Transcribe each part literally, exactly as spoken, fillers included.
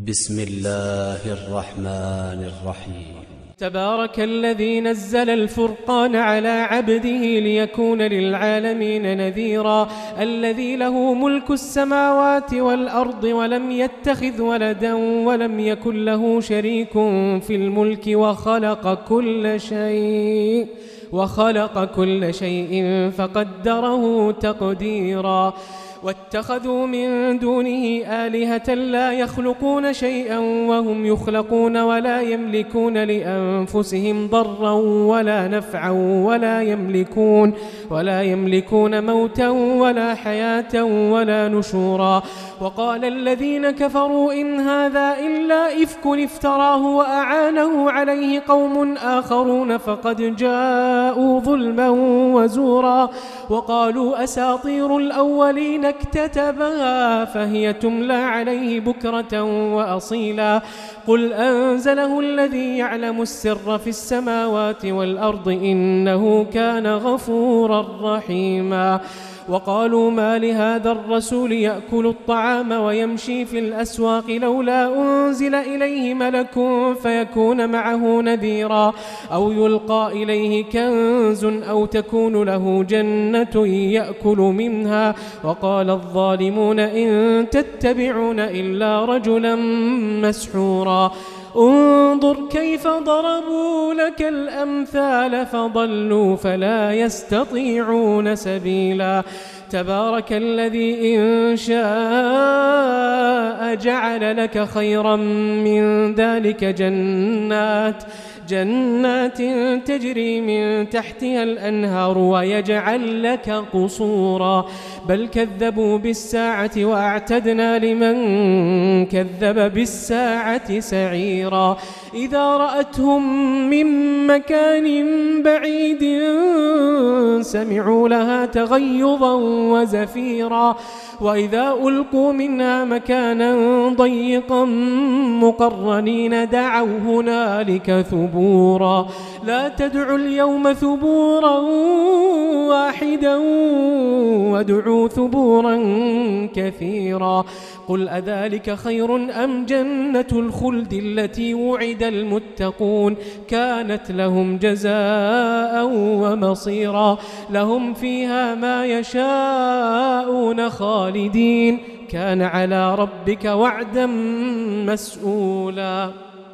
بسم الله الرحمن الرحيم. تبارك الذي نزل الفرقان على عبده ليكون للعالمين نذيرا. الذي له ملك السماوات والأرض ولم يتخذ ولدا ولم يكن له شريك في الملك وخلق كل شيء وخلق كل شيء فقدره تقديرا. واتخذوا من دونه آلهة لا يخلقون شيئا وهم يخلقون ولا يملكون لأنفسهم ضرا ولا نفعا ولا يملكون ولا يملكون موتا ولا حياة ولا نشورا. وقال الذين كفروا إن هذا إلا إفك افتراه وأعانه عليه قوم آخرون فقد جاءوا ظلما وزورا. وقالوا أساطير الأولين اكتتبها فهي تملى عليه بكرة وأصيلا. قل أنزله الذي يعلم السر في السماوات والأرض إنه كان غفورا رحيما. وقالوا ما لهذا الرسول يأكل الطعام ويمشي في الأسواق لولا أنزل إليه ملك فيكون معه نذيرا أو يلقى إليه كنز أو تكون له جنة يأكل منها. وقال الظالمون إن تتبعون إلا رجلا مسحورا. انظر كيف ضربوا لك الأمثال فضلوا فلا يستطيعون سبيلا. تبارك الذي إن شاء جعل لك خيرا من ذلك جنات جنات تجري من تحتها الأنهار ويجعل لك قصورا. بل كذبوا بالساعة وأعتدنا لمن كذب بالساعة سعيرا. إذا رأتهم من مكان بعيد سمعوا لها تغيظا وزفيرا. وإذا ألقوا منها مكانا ضيقا مقرنين دعوا هنالك ثبورا. لا تدعوا اليوم ثبورا واحدا وادعوا ثبورا كثيرا. قل أذلك خير أم جنة الخلد التي وعد المتقون كانت لهم جزاء ومصيرا. لهم فيها ما يشاءون خالدين كان على ربك وعدا مسؤولا.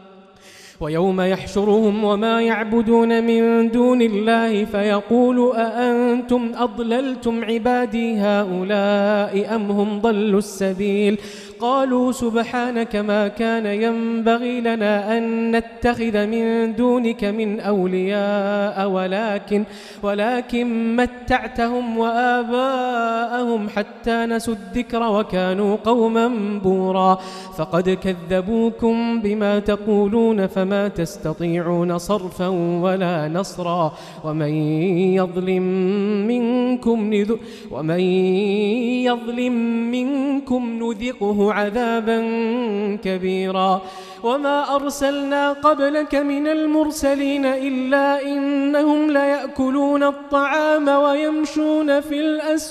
ويوم يحشرهم وما يعبدون من دون الله فيقول أأنتم أضللتم عبادي هؤلاء أم هم ضلوا السبيل. قالوا سبحانك ما كان ينبغي لنا أن نتخذ من دونك من أولياء ولكن ولكن متعتهم وآباءهم حتى نسوا الذكر وكانوا قوما بورا. فقد كذبوكم بما تقولون فما تستطيعون صرفا ولا نصرا. ومن يظلم منكم نذ ومن يظلم منكم نذقه عذابا كبيرا. وما أرسلنا قبلك من المرسلين إلا إنهم ليأكلون الطعام ويمشون في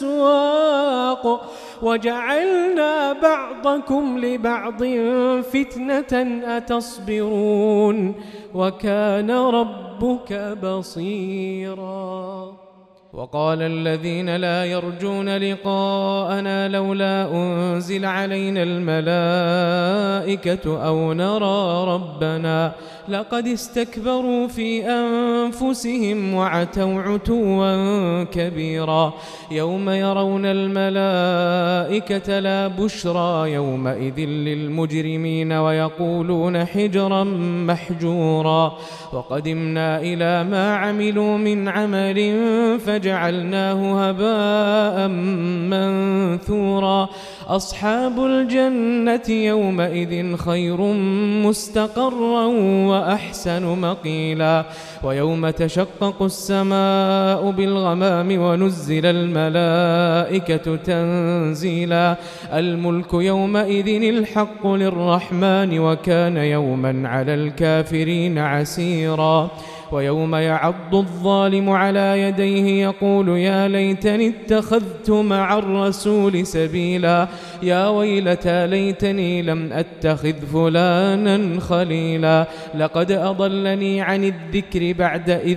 الأسواق وجعلنا بعضكم لبعض فتنة أتصبرون وكان ربك بصيرا. وقال الذين لا يرجون لقاءنا لولا أنزل علينا الملائكة أو نرى ربنا لقد استكبروا في أنفسهم وعتوا عتوا كبيرا. يوم يرون الملائكة لا بشرى يومئذ للمجرمين ويقولون حجرا محجورا. وقدمنا إلى ما عملوا من عمل فجعلناه هباء منثورا. أصحاب الجنة يومئذ خير مستقرا وأحسن مقيلا. ويوم تشقق السماء بالغمام ونزل الملائكة تنزيلا. الملك يومئذ الحق للرحمن وكان يوما على الكافرين عسيرا. ويوم يعض الظالم على يديه يقول يا ليتني اتخذت مع الرسول سبيلا يا ويلتى ليتني لم أتخذ فلانا خليلا لقد أضلني عن الذكر بعد إذ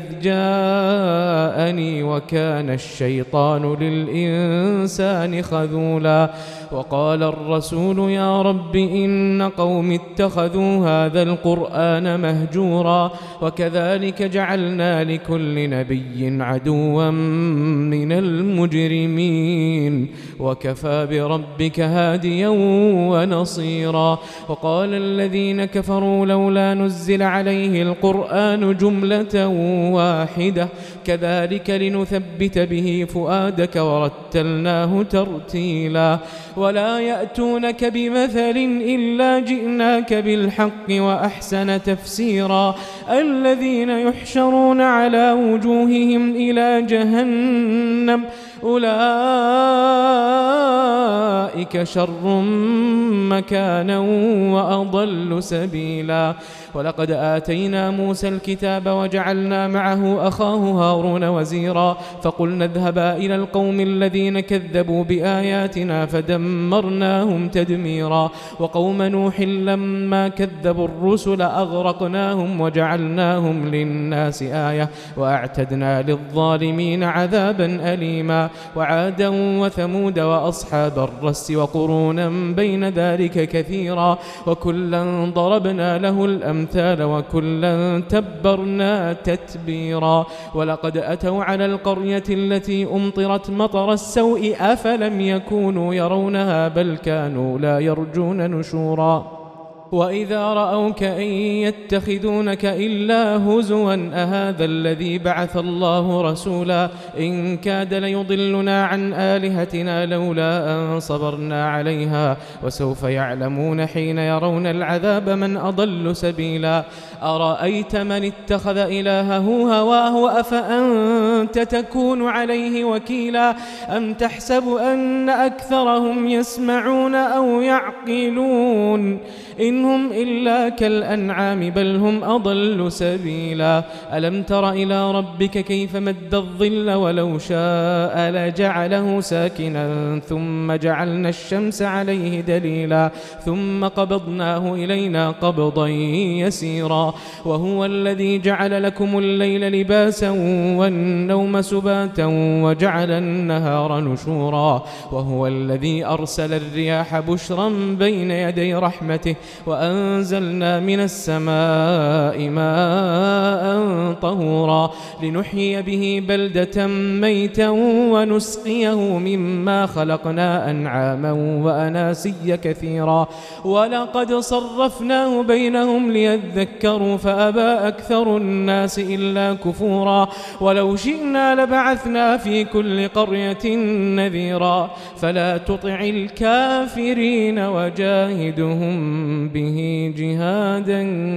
جاءني وكان الشيطان للإنسان خذولا وقال الرسول يا رب إن قوم اتخذوا هذا القرآن مهجورا وكذلك جعلنا لكل نبي عدوا من المجرمين وكفى بربك هاديا ونصيرا وقال الذين كفروا لولا نزل عليه القرآن جملة واحدة كذلك لنثبت به فؤادك ورتلناه ترتيلا ولا يأتونك بمثل إلا جئناك بالحق وأحسن تفسيرا الذين يحشرون على وجوههم إلى جهنم أولئك شر مكانا وأضل سبيلا ولقد آتينا موسى الكتاب وجعلنا معه أخاه هارون وزيرا فقلنا اذهبا إلى القوم الذين كذبوا بآياتنا فدمرناهم تدميرا وقوم نوح لما كذبوا الرسل أغرقناهم وجعلناهم للناس آية وأعتدنا للظالمين عذابا أليما وعادا وثمود وأصحاب الرس وقرونا بين ذلك كثيرا وكلا ضربنا له الأمثال وكلا تبرنا تتبيرا ولقد أتوا على القرية التي أمطرت مطر السوء أفلم يكونوا يرونها بل كانوا لا يرجون نشورا وإذا رأوك إن يتخذونك إلا هزوا أهذا الذي بعث الله رسولا إن كاد ليضلنا عن آلهتنا لولا أن صبرنا عليها وسوف يعلمون حين يرون العذاب من أضل سبيلا أرأيت من اتخذ إلهه هواه أفأنت تكون عليه وكيلا أم تحسب أن أكثرهم يسمعون أو يعقلون إنهم إلا كالأنعام بل هم أضل سبيلا ألم تر إلى ربك كيف مد الظل ولو شاء لجعله ساكنا ثم جعلنا الشمس عليه دليلا ثم قبضناه إلينا قبضا يسيرا وهو الذي جعل لكم الليل لباسا والنوم سباتا وجعل النهار نشورا وهو الذي أرسل الرياح بشرا بين يدي رحمته وأنزلنا من السماء ماء طهورا لنحيي به بلدة ميتا ونسقيه مما خلقنا أنعاما وأناسيا كثيرا ولقد صرفناه بينهم ليذكروا فأبى أكثر الناس إلا كفورا ولو شئنا لبعثنا في كل قرية نذيرا فلا تطع الكافرين وجاهدهم به جهادا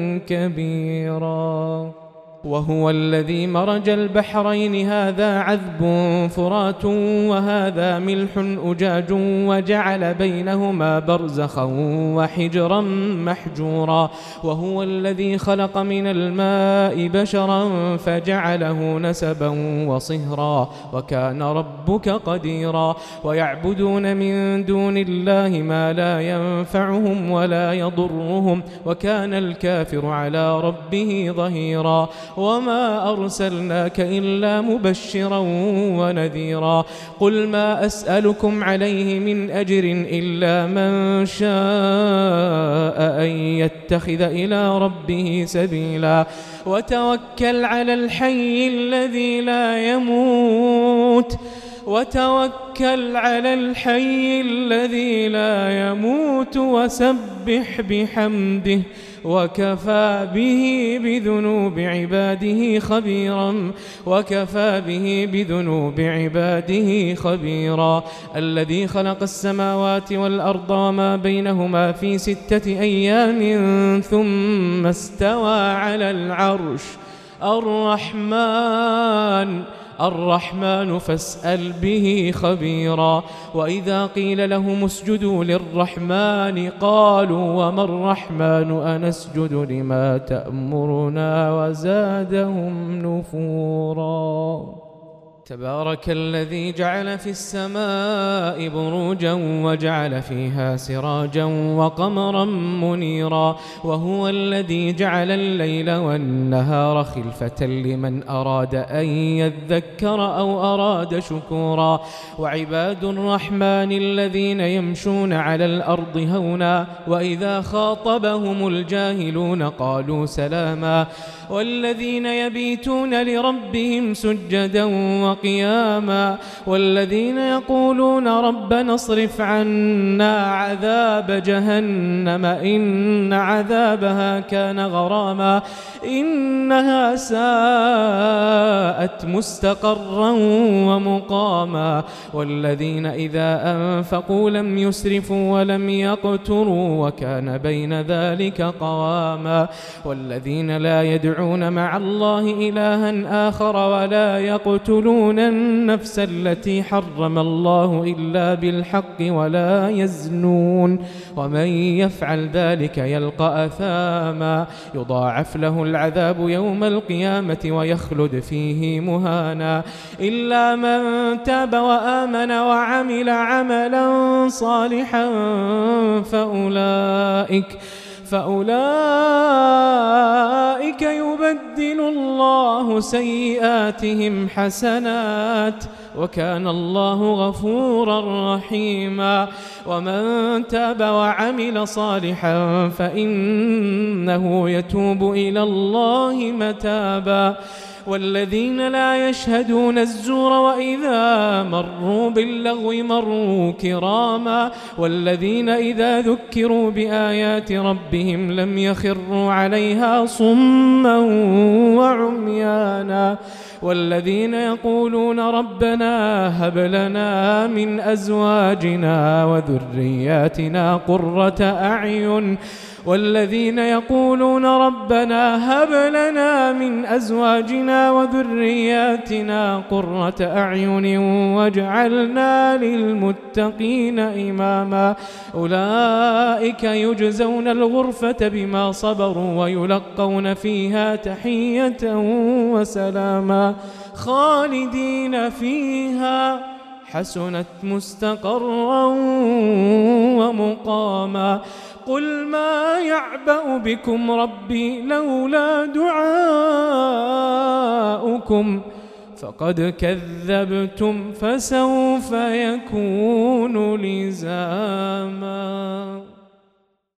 كبيرا وهو الذي مرج البحرين هذا عذب فرات وهذا ملح أجاج وجعل بينهما برزخا وحجرا محجورا وهو الذي خلق من الماء بشرا فجعله نسبا وصهرا وكان ربك قديرا ويعبدون من دون الله ما لا ينفعهم ولا يضرهم وكان الكافر على ربه ظهيرا وما أرسلناك إلا مبشرا ونذيرا قل ما أسألكم عليه من أجر إلا من شاء أن يتخذ إلى ربه سبيلا وتوكل على الحي الذي لا يموت وتوكل على الحي الذي لا يموت وسبح بحمده وكفى به بذنوب عباده خبيرا وكفى به بذنوب عباده خبيرا الذي خلق السماوات والأرض وما بينهما في ستة أيام ثم استوى على العرش الرحمن الرحمن فاسأل به خبيرا. وإذا قيل لهم اسجدوا للرحمن قالوا وما الرحمن أنسجد لما تأمرنا وزادهم نفورا. تبارك الذي جعل في السماء بروجا وجعل فيها سراجا وقمرا منيرا، وهو الذي جعل الليل والنهار خلفة لمن أراد أن يذكر أو أراد شكورا. وعباد الرحمن الذين يمشون على الأرض هونا وإذا خاطبهم الجاهلون قالوا سلاما، والذين يبيتون لربهم سجدا وقياما، والذين يقولون ربنا اصرف عنا عذاب جهنم إن عذابها كان غراما إنها ساءت مستقرا ومقاما، والذين إذا أنفقوا لم يسرفوا ولم يقتروا وكان بين ذلك قواما، والذين لا يدعون مع الله إلها آخر ولا يقتلون النفس التي حرم الله إلا بالحق ولا يزنون، ومن يفعل ذلك يلقى أثاما يضاعف له العذاب يوم القيامة ويخلد فيه مهانا، إلا من تاب وآمن وعمل عملا صالحا فأولئك فأولئك يبدل الله سيئاتهم حسنات وكان الله غفورا رحيما. ومن تاب وعمل صالحا فإنه يتوب إلى الله متابا، والذين لا يشهدون الزور وإذا مروا باللغو مروا كراما، والذين إذا ذكروا بآيات ربهم لم يخروا عليها صما وعميانا، والذين يقولون ربنا هب لنا من أزواجنا وذرياتنا قرة أعين والذين يقولون ربنا هب لنا من أزواجنا وذرياتنا قرة أعين واجعلنا للمتقين إماما، أولئك يجزون الغرفة بما صبروا ويلقون فيها تحية وسلاما خالدين فيها حسنت مستقرا ومقاما. قل ما يعبأ بكم ربي لولا دعاؤكم فقد كذبتم فسوف يكون لزاما.